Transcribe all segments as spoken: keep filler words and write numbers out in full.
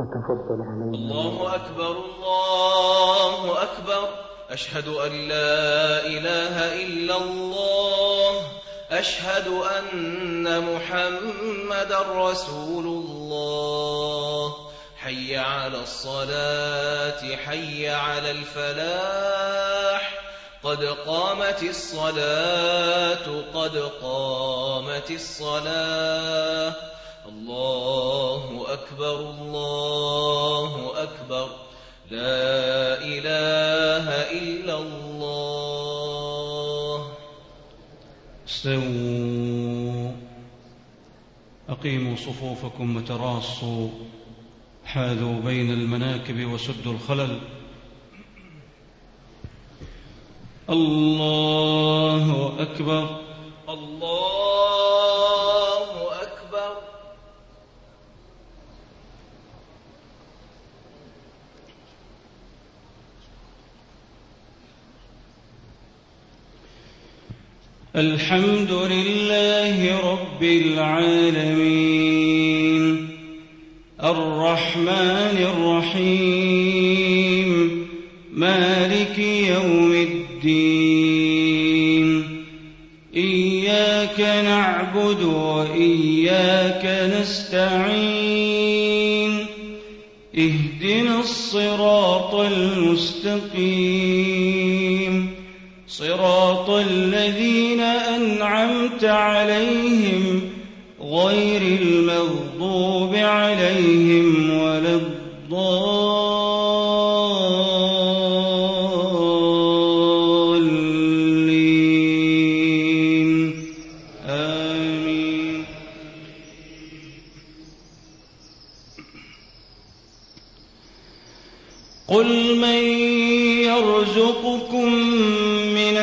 فتفضل علينا. الله أكبر الله أكبر. أشهد أن لا إله إلا الله. أشهد أن محمد رسول الله. حي على الصلاة حي على الفلاح. قد قامت الصلاة قد قامت الصلاة. الله أكبر الله أكبر. لا إله إلا الله. استووا أقيموا صفوفكم وتراصوا، حاذوا بين المناكب وسدوا الخلل. الله أكبر الله أكبر. الحمد لله رب العالمين الرحمن الرحيم مالك يوم الدين. إياك نعبد وإياك نستعين. اهدنا الصراط المستقيم صراط الذين أنعمت عليهم غير المغضوب عليهم ولا الضالين. آمين. قل من يرزقكم من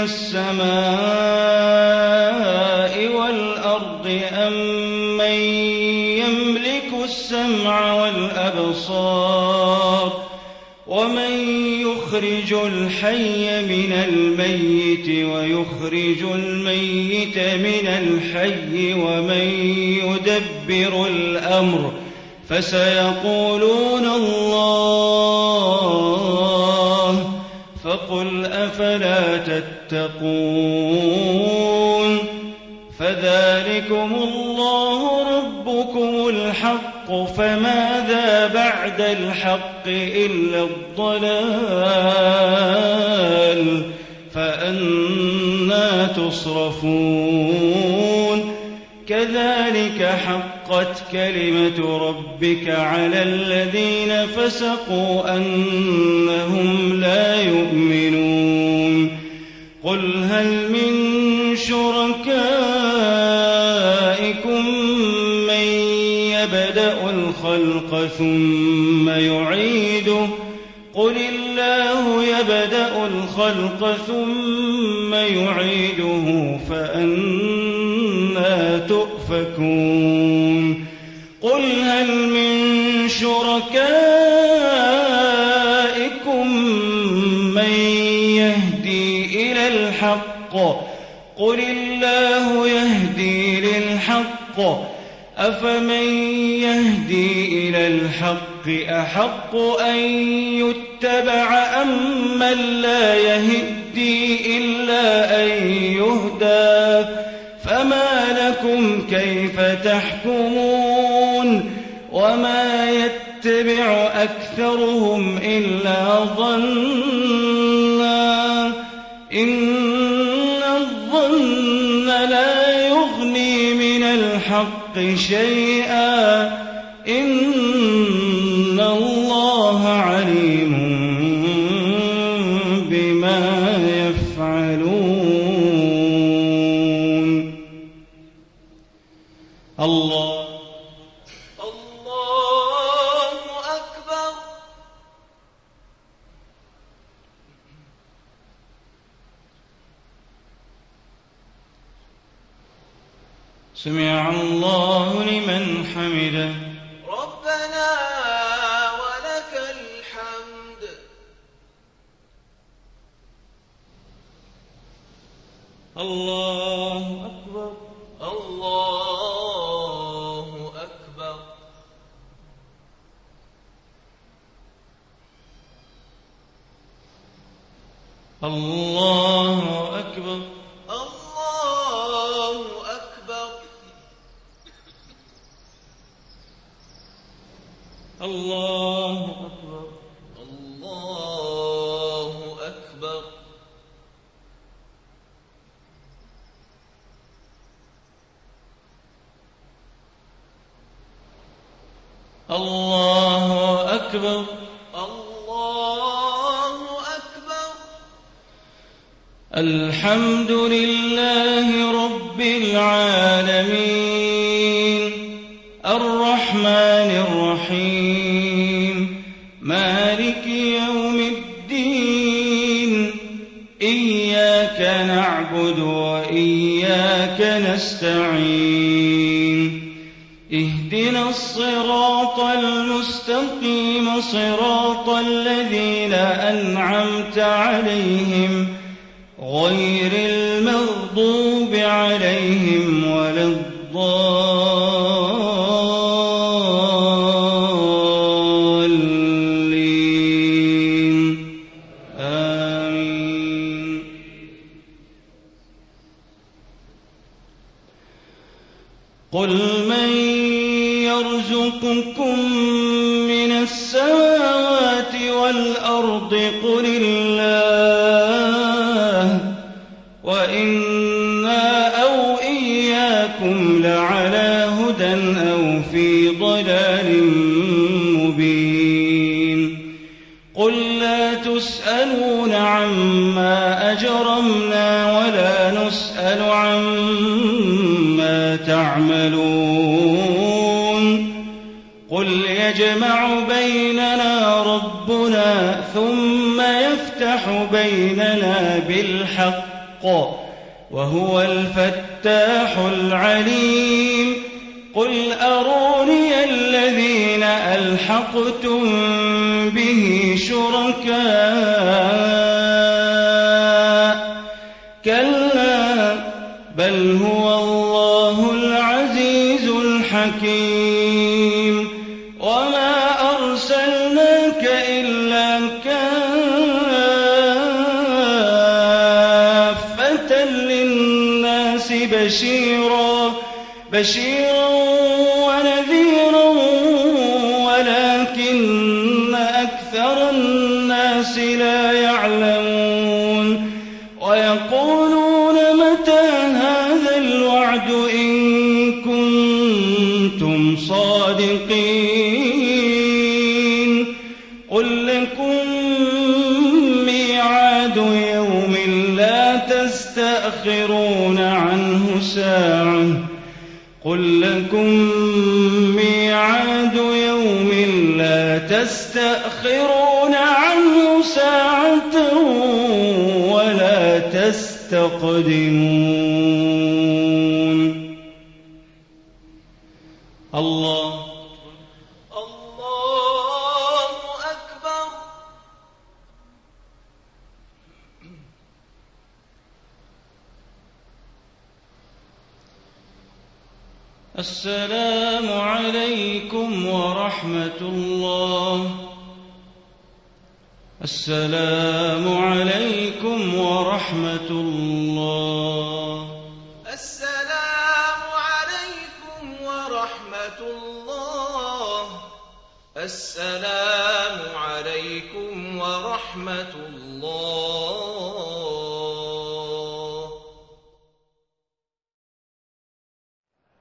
السماء والأرض أم من يملك السمع والأبصار ومن يخرج الحي من الميت ويخرج الميت من الحي ومن يدبر الأمر فسيقولون الله فقل أفلا تتقون. فذلكم الله ربكم الحق فماذا بعد الحق إلا الضلال فأنى تصرفون. كذلك حقت كلمة ربك على الذين فسقوا أنهم لا يؤمنون. قل هل من شركائكم من يبدأ الخلق ثم يعيده قل الله يبدأ الخلق ثم يعيده فأنى تؤفكون. قل هل من شركائكم من يهدي إلى الحق قل الله يهدي للحق أفمن يهدي إلى الحق أحق أن يتبع أم من لا يهدي إلا أن يهدى فما لكم كيف تحكمون. وما يتبع أكثرهم إلا ظنا إن الظن لا يغني من الحق شيئا إن الله عليم بما يفعلون. الله الله أكبر. سمع الله لمن حمده. ربنا ولك الحمد. الله أكبر. الله أكبر. الله أكبر. الله أكبر. الله أكبر. الله أكبر. الله أكبر. الله أكبر. الحمد لله رب العالمين الرحمن الرحيم مالك يوم الدين إياك نعبد وإياك نستعين اهدنا الصراط المستقيم صراط الذين أنعمت عليهم غير المغضوب عليهم ولا الضالين آمين. قل من يرزقكم من السماوات والأرض قل الله وإنا أو إياكم لعلى هدى أو في ضلال مبين. قل لا تسألون عما أجرمنا ولا نسأل عما تعملون. قل يجمع بيننا ربنا ثم يفتح بيننا بالحق وهو الفتاح العليم. قل أروني الذين ألحقتم به شركاء كلا بل هو الله العزيز الحكيم. وما أرسلناك إلا كافة للناس بشيرا بشيرا ونذيرا ولكن أكثر الناس لا يعلمون. ويقولون متى هذا الوعد إن كنتم صادقين. قل لكم ميعاد يوم لا تستأخرون عنه ساعة قل لكم ميعاد يوم لا تستأخرون عنه ساعة ولا تستقدمون. الله الله أكبر. السلام عليكم ورحمة الله. السلام عليكم ورحمة الله. السلام عليكم ورحمة الله. السلام عليكم ورحمة الله.